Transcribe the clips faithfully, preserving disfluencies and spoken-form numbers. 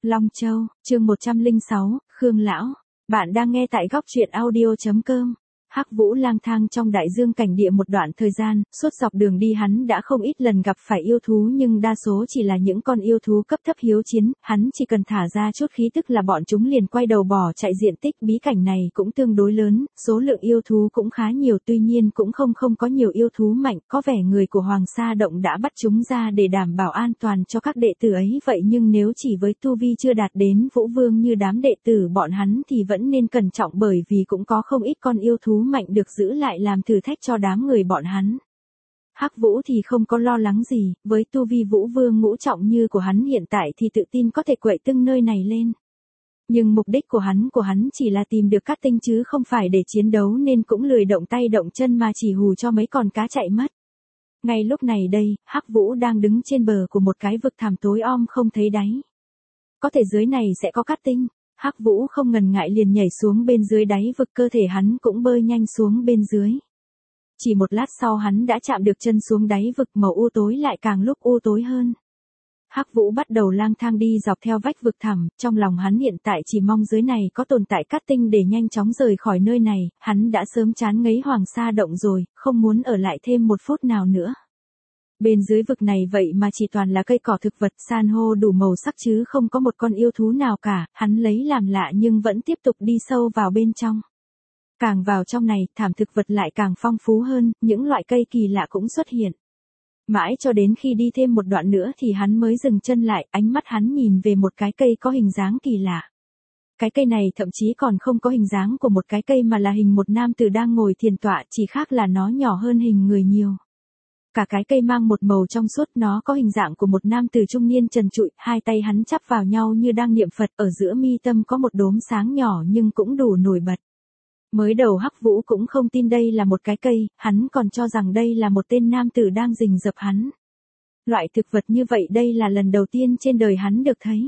Long Châu, chương một trăm lẻ sáu, Khương Lão. Bạn đang nghe tại góc truyện audio chấm com. Hắc Vũ lang thang trong đại dương cảnh địa một đoạn thời gian, suốt dọc đường đi hắn đã không ít lần gặp phải yêu thú nhưng đa số chỉ là những con yêu thú cấp thấp hiếu chiến, hắn chỉ cần thả ra chút khí tức là bọn chúng liền quay đầu bỏ chạy. Diện tích bí cảnh này cũng tương đối lớn, số lượng yêu thú cũng khá nhiều, tuy nhiên cũng không không có nhiều yêu thú mạnh, có vẻ người của Hoàng Sa Động đã bắt chúng ra để đảm bảo an toàn cho các đệ tử ấy. Vậy nhưng nếu chỉ với tu vi chưa đạt đến Vũ Vương như đám đệ tử bọn hắn thì vẫn nên cẩn trọng, bởi vì cũng có không ít con yêu thú mạnh được giữ lại làm thử thách cho đám người bọn hắn. Hắc Vũ thì không có lo lắng gì, với tu vi Vũ Vương ngũ trọng như của hắn hiện tại thì tự tin có thể quậy tưng nơi này lên. Nhưng mục đích của hắn của hắn chỉ là tìm được cát tinh chứ không phải để chiến đấu, nên cũng lười động tay động chân mà chỉ hù cho mấy con cá chạy mất. Ngay lúc này đây, Hắc Vũ đang đứng trên bờ của một cái vực thẳm tối om không thấy đáy. Có thể dưới này sẽ có cát tinh. Hắc Vũ không ngần ngại liền nhảy xuống bên dưới đáy vực, cơ thể hắn cũng bơi nhanh xuống bên dưới. Chỉ một lát sau hắn đã chạm được chân xuống đáy vực, màu u tối lại càng lúc u tối hơn. Hắc Vũ bắt đầu lang thang đi dọc theo vách vực thẳm, trong lòng hắn hiện tại chỉ mong dưới này có tồn tại cát tinh để nhanh chóng rời khỏi nơi này, hắn đã sớm chán ngấy Hoàng Sa Động rồi, không muốn ở lại thêm một phút nào nữa. Bên dưới vực này vậy mà chỉ toàn là cây cỏ thực vật san hô đủ màu sắc chứ không có một con yêu thú nào cả, hắn lấy làm lạ nhưng vẫn tiếp tục đi sâu vào bên trong. Càng vào trong này, thảm thực vật lại càng phong phú hơn, những loại cây kỳ lạ cũng xuất hiện. Mãi cho đến khi đi thêm một đoạn nữa thì hắn mới dừng chân lại, ánh mắt hắn nhìn về một cái cây có hình dáng kỳ lạ. Cái cây này thậm chí còn không có hình dáng của một cái cây mà là hình một nam tử đang ngồi thiền tọa, chỉ khác là nó nhỏ hơn hình người nhiều. Cả cái cây mang một màu trong suốt, nó có hình dạng của một nam tử trung niên trần trụi, hai tay hắn chắp vào nhau như đang niệm Phật, ở giữa mi tâm có một đốm sáng nhỏ nhưng cũng đủ nổi bật. Mới đầu Hắc Vũ cũng không tin đây là một cái cây, hắn còn cho rằng đây là một tên nam tử đang rình rập hắn. Loại thực vật như vậy đây là lần đầu tiên trên đời hắn được thấy.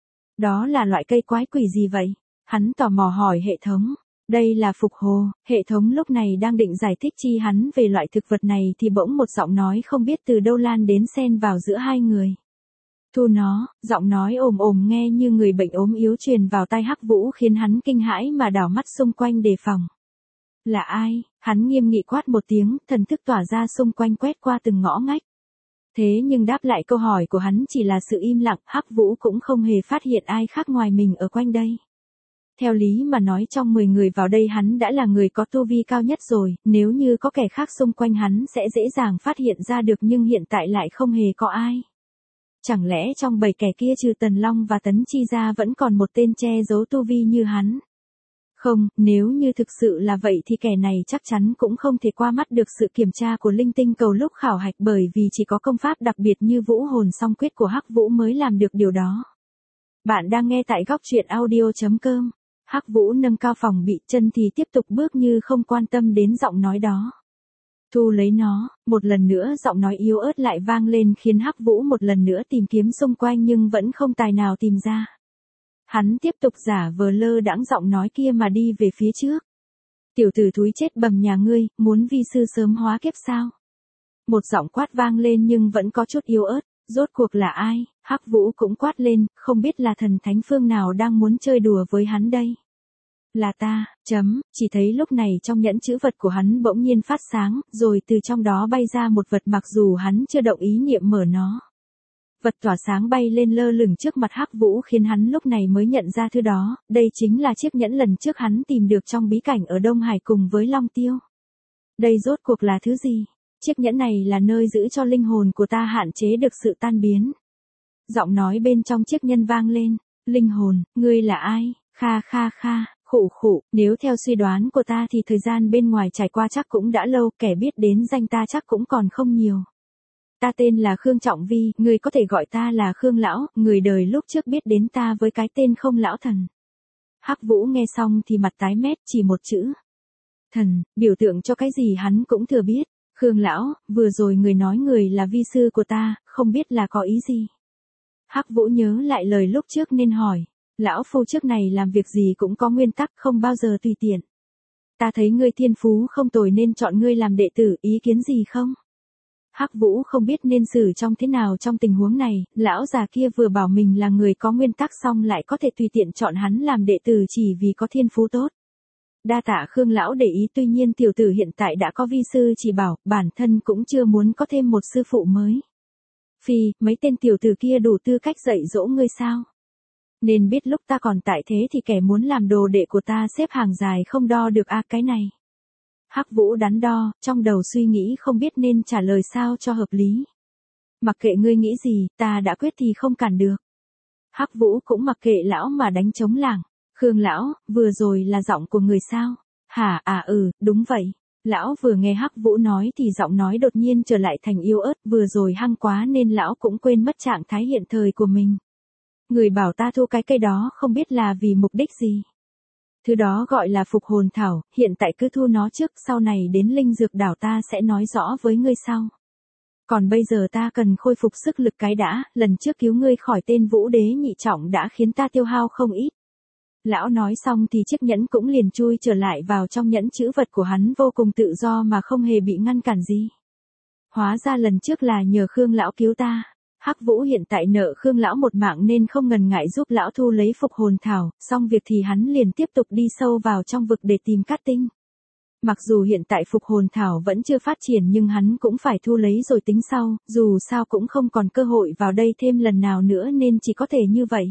Đó là loại cây quái quỷ gì vậy? Hắn tò mò hỏi hệ thống. Đây là Phục Hồ. Hệ thống lúc này đang định giải thích chi hắn về loại thực vật này thì bỗng một giọng nói không biết từ đâu lan đến xen vào giữa hai người. Thu nó. Giọng nói ồm ồm nghe như người bệnh ốm yếu truyền vào tai Hắc Vũ khiến hắn kinh hãi mà đảo mắt xung quanh đề phòng. Là ai? Hắn nghiêm nghị quát một tiếng, thần thức tỏa ra xung quanh quét qua từng ngõ ngách. Thế nhưng đáp lại câu hỏi của hắn chỉ là sự im lặng, Hắc Vũ cũng không hề phát hiện ai khác ngoài mình ở quanh đây. Theo lý mà nói trong mười người vào đây hắn đã là người có tu vi cao nhất rồi, nếu như có kẻ khác xung quanh hắn sẽ dễ dàng phát hiện ra được, nhưng hiện tại lại không hề có ai. Chẳng lẽ trong bảy kẻ kia trừ Tần Long và Tấn Chi ra vẫn còn một tên che giấu tu vi như hắn? Không, nếu như thực sự là vậy thì kẻ này chắc chắn cũng không thể qua mắt được sự kiểm tra của linh tinh cầu lúc khảo hạch, bởi vì chỉ có công pháp đặc biệt như Vũ Hồn Song Quyết của Hắc Vũ mới làm được điều đó. Bạn đang nghe tại góc truyện audio chấm com. Hắc Vũ nâng cao phòng bị, chân thì tiếp tục bước như không quan tâm đến giọng nói đó. Thu lấy nó. Một lần nữa giọng nói yếu ớt lại vang lên khiến Hắc Vũ một lần nữa tìm kiếm xung quanh nhưng vẫn không tài nào tìm ra. Hắn tiếp tục giả vờ lơ đãng giọng nói kia mà đi về phía trước. Tiểu tử thúi chết bầm nhà ngươi, muốn vi sư sớm hóa kiếp sao? Một giọng quát vang lên nhưng vẫn có chút yếu ớt. Rốt cuộc là ai? Hắc Vũ cũng quát lên, không biết là thần thánh phương nào đang muốn chơi đùa với hắn đây. Là ta, chấm, chỉ thấy lúc này trong nhẫn chữ vật của hắn bỗng nhiên phát sáng, rồi từ trong đó bay ra một vật mặc dù hắn chưa động ý niệm mở nó. Vật tỏa sáng bay lên lơ lửng trước mặt Hắc Vũ khiến hắn lúc này mới nhận ra thứ đó, đây chính là chiếc nhẫn lần trước hắn tìm được trong bí cảnh ở Đông Hải cùng với Long Tiêu. Đây rốt cuộc là thứ gì? Chiếc nhẫn này là nơi giữ cho linh hồn của ta hạn chế được sự tan biến. Giọng nói bên trong chiếc nhẫn vang lên, linh hồn, ngươi là ai? Kha kha kha, khụ khụ, nếu theo suy đoán của ta thì thời gian bên ngoài trải qua chắc cũng đã lâu, kẻ biết đến danh ta chắc cũng còn không nhiều. Ta tên là Khương Trọng Vi, ngươi có thể gọi ta là Khương Lão, người đời lúc trước biết đến ta với cái tên Không Lão Thần. Hắc Vũ nghe xong thì mặt tái mét, chỉ một chữ. Thần, biểu tượng cho cái gì hắn cũng thừa biết. Khương Lão, vừa rồi người nói người là vi sư của ta, không biết là có ý gì. Hắc Vũ nhớ lại lời lúc trước nên hỏi. Lão phu trước này làm việc gì cũng có nguyên tắc, không bao giờ tùy tiện. Ta thấy ngươi thiên phú không tồi nên chọn ngươi làm đệ tử, ý kiến gì không? Hắc Vũ không biết nên xử trong thế nào trong tình huống này, lão già kia vừa bảo mình là người có nguyên tắc xong lại có thể tùy tiện chọn hắn làm đệ tử chỉ vì có thiên phú tốt. Đa tạ Khương lão để ý, tuy nhiên tiểu tử hiện tại đã có vi sư chỉ bảo, bản thân cũng chưa muốn có thêm một sư phụ mới. Phi, mấy tên tiểu tử kia đủ tư cách dạy dỗ ngươi sao? Nên biết lúc ta còn tại thế thì kẻ muốn làm đồ đệ của ta xếp hàng dài không đo được a cái này. Hắc Vũ đắn đo, trong đầu suy nghĩ không biết nên trả lời sao cho hợp lý. Mặc kệ ngươi nghĩ gì, ta đã quyết thì không cản được. Hắc Vũ cũng mặc kệ lão mà đánh trống lảng. Khương lão, vừa rồi là giọng của người sao? Hả, à ừ, đúng vậy. Lão vừa nghe Hắc Vũ nói thì giọng nói đột nhiên trở lại thành yếu ớt, vừa rồi hăng quá nên lão cũng quên mất trạng thái hiện thời của mình. Người bảo ta thu cái cây đó không biết là vì mục đích gì. Thứ đó gọi là phục hồn thảo, hiện tại cứ thu nó trước, sau này đến linh dược đảo ta sẽ nói rõ với ngươi sau. Còn bây giờ ta cần khôi phục sức lực cái đã, lần trước cứu ngươi khỏi tên Vũ Đế nhị trọng đã khiến ta tiêu hao không ít. Lão nói xong thì chiếc nhẫn cũng liền chui trở lại vào trong nhẫn chữ vật của hắn vô cùng tự do mà không hề bị ngăn cản gì. Hóa ra lần trước là nhờ Khương lão cứu ta. Hắc Vũ hiện tại nợ Khương lão một mạng nên không ngần ngại giúp lão thu lấy phục hồn thảo, xong việc thì hắn liền tiếp tục đi sâu vào trong vực để tìm cát tinh. Mặc dù hiện tại phục hồn thảo vẫn chưa phát triển nhưng hắn cũng phải thu lấy rồi tính sau, dù sao cũng không còn cơ hội vào đây thêm lần nào nữa nên chỉ có thể như vậy.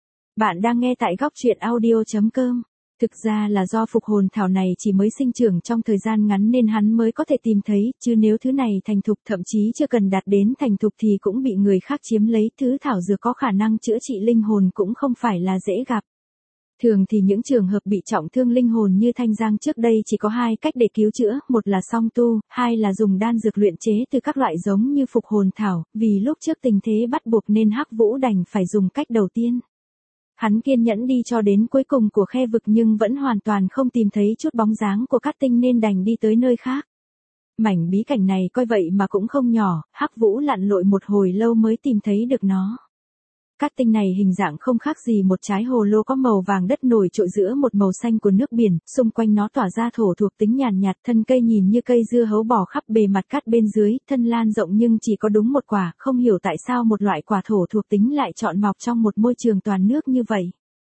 Bạn đang nghe tại góc truyện audio chấm com. Thực ra là do phục hồn thảo này chỉ mới sinh trưởng trong thời gian ngắn nên hắn mới có thể tìm thấy, chứ nếu thứ này thành thục thậm chí chưa cần đạt đến thành thục thì cũng bị người khác chiếm lấy. Thứ thảo dược có khả năng chữa trị linh hồn cũng không phải là dễ gặp. Thường thì những trường hợp bị trọng thương linh hồn như Thanh Giang trước đây chỉ có hai cách để cứu chữa, một là song tu, hai là dùng đan dược luyện chế từ các loại giống như phục hồn thảo, vì lúc trước tình thế bắt buộc nên Hắc Vũ đành phải dùng cách đầu tiên. Hắn kiên nhẫn đi cho đến cuối cùng của khe vực nhưng vẫn hoàn toàn không tìm thấy chút bóng dáng của cát tinh nên đành đi tới nơi khác. Mảnh bí cảnh này coi vậy mà cũng không nhỏ, Hắc Vũ lặn lội một hồi lâu mới tìm thấy được nó. Cát tinh này hình dạng không khác gì một trái hồ lô có màu vàng đất nổi trội giữa một màu xanh của nước biển, xung quanh nó tỏa ra thổ thuộc tính nhàn nhạt, thân cây nhìn như cây dưa hấu bò khắp bề mặt cát bên dưới, thân lan rộng nhưng chỉ có đúng một quả, không hiểu tại sao một loại quả thổ thuộc tính lại chọn mọc trong một môi trường toàn nước như vậy.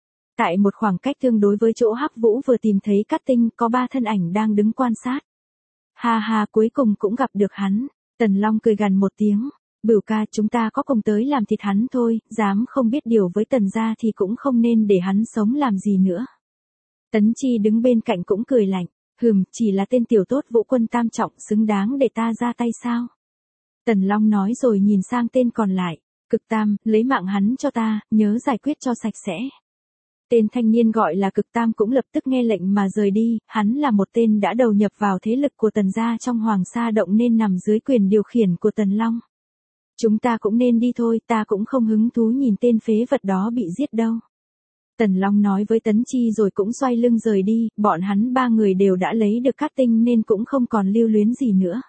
Tại một khoảng cách tương đối với chỗ Hắc Vũ vừa tìm thấy cát tinh, có ba thân ảnh đang đứng quan sát. Ha ha, cuối cùng cũng gặp được hắn. Tần Long cười gằn một tiếng. Bửu ca, chúng ta có cùng tới làm thịt hắn thôi, dám không biết điều với Tần gia thì cũng không nên để hắn sống làm gì nữa. Tấn Chi đứng bên cạnh cũng cười lạnh, hừm, chỉ là tên tiểu tốt Vũ Quân tam trọng xứng đáng để ta ra tay sao? Tần Long nói rồi nhìn sang tên còn lại, Cực Tam, lấy mạng hắn cho ta, nhớ giải quyết cho sạch sẽ. Tên thanh niên gọi là Cực Tam cũng lập tức nghe lệnh mà rời đi, hắn là một tên đã đầu nhập vào thế lực của Tần gia trong Hoàng Sa Động nên nằm dưới quyền điều khiển của Tần Long. Chúng ta cũng nên đi thôi, ta cũng không hứng thú nhìn tên phế vật đó bị giết đâu. Tần Long nói với Tấn Chi rồi cũng xoay lưng rời đi, bọn hắn ba người đều đã lấy được cát tinh nên cũng không còn lưu luyến gì nữa.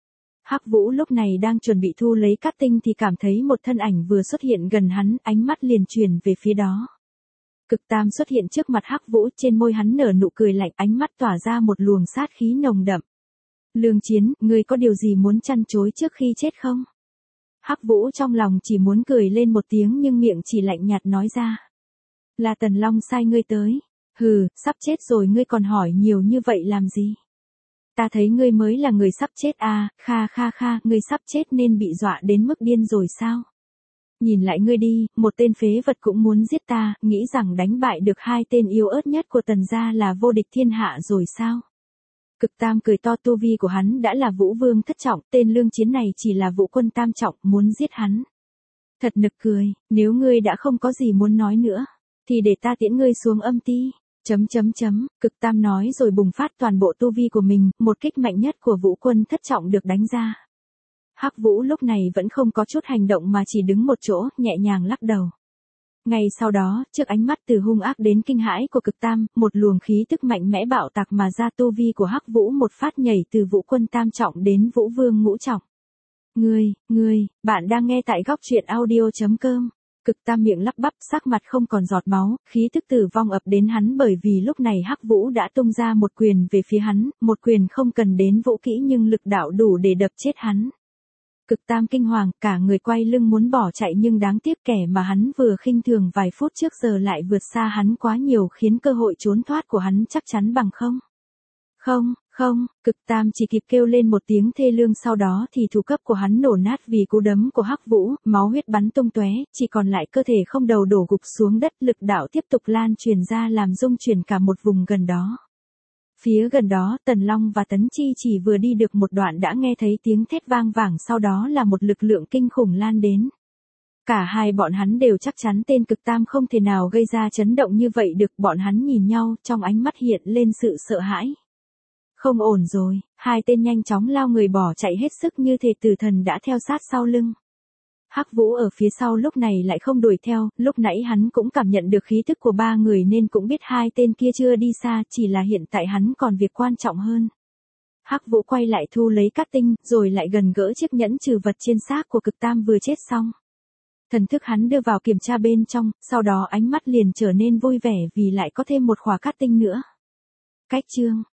Hắc Vũ lúc này đang chuẩn bị thu lấy cát tinh thì cảm thấy một thân ảnh vừa xuất hiện gần hắn, ánh mắt liền chuyển về phía đó. Cực Tam xuất hiện trước mặt Hắc Vũ, trên môi hắn nở nụ cười lạnh, ánh mắt tỏa ra một luồng sát khí nồng đậm. Lương Chiến, ngươi có điều gì muốn chăn chối trước khi chết không? Hắc Vũ trong lòng chỉ muốn cười lên một tiếng nhưng miệng chỉ lạnh nhạt nói ra. Là Tần Long sai ngươi tới. Hừ, sắp chết rồi ngươi còn hỏi nhiều như vậy làm gì? Ta thấy ngươi mới là người sắp chết à, kha kha kha, ngươi sắp chết nên bị dọa đến mức điên rồi sao? Nhìn lại ngươi đi, một tên phế vật cũng muốn giết ta, nghĩ rằng đánh bại được hai tên yếu ớt nhất của Tần gia là vô địch thiên hạ rồi sao? Cực Tam cười to, tu vi của hắn đã là Vũ Vương thất trọng, tên Lương Chiến này chỉ là Vũ Quân tam trọng, muốn giết hắn. Thật nực cười, nếu ngươi đã không có gì muốn nói nữa, thì để ta tiễn ngươi xuống âm ti. Chấm chấm chấm, Cực Tam nói rồi bùng phát toàn bộ tu vi của mình, một kích mạnh nhất của Vũ Quân thất trọng được đánh ra. Hắc Vũ lúc này vẫn không có chút hành động mà chỉ đứng một chỗ, nhẹ nhàng lắc đầu. Ngay sau đó, trước ánh mắt từ hung ác đến kinh hãi của Cực Tam, một luồng khí tức mạnh mẽ bạo tạc mà ra, tu vi của Hắc Vũ một phát nhảy từ Vũ Quân tam trọng đến Vũ Vương ngũ trọng. Ngươi, ngươi, bạn đang nghe tại góc truyện audio chấm com. Cực Tam miệng lắp bắp, sắc mặt không còn giọt máu, khí tức tử vong ập đến hắn bởi vì lúc này Hắc Vũ đã tung ra một quyền về phía hắn, một quyền không cần đến vũ kỹ nhưng lực đạo đủ để đập chết hắn. Cực Tam kinh hoàng, cả người quay lưng muốn bỏ chạy nhưng đáng tiếc kẻ mà hắn vừa khinh thường vài phút trước giờ lại vượt xa hắn quá nhiều khiến cơ hội trốn thoát của hắn chắc chắn bằng không. Không, không, Cực Tam chỉ kịp kêu lên một tiếng thê lương sau đó thì thủ cấp của hắn nổ nát vì cú đấm của Hắc Vũ, máu huyết bắn tung tóe, chỉ còn lại cơ thể không đầu đổ gục xuống đất, lực đạo tiếp tục lan truyền ra làm rung chuyển cả một vùng gần đó. Phía gần đó, Tần Long và Tấn Chi chỉ vừa đi được một đoạn đã nghe thấy tiếng thét vang vẳng, sau đó là một lực lượng kinh khủng lan đến. Cả hai bọn hắn đều chắc chắn tên Cực Tam không thể nào gây ra chấn động như vậy được, bọn hắn nhìn nhau, trong ánh mắt hiện lên sự sợ hãi. Không ổn rồi, hai tên nhanh chóng lao người bỏ chạy hết sức như thể tử thần đã theo sát sau lưng. Hắc Vũ ở phía sau lúc này lại không đuổi theo, lúc nãy hắn cũng cảm nhận được khí tức của ba người nên cũng biết hai tên kia chưa đi xa, chỉ là hiện tại hắn còn việc quan trọng hơn. Hắc Vũ quay lại thu lấy cát tinh, rồi lại gần gỡ chiếc nhẫn trừ vật trên xác của Cực Tam vừa chết xong. Thần thức hắn đưa vào kiểm tra bên trong, sau đó ánh mắt liền trở nên vui vẻ vì lại có thêm một khỏa cát tinh nữa. Cách chương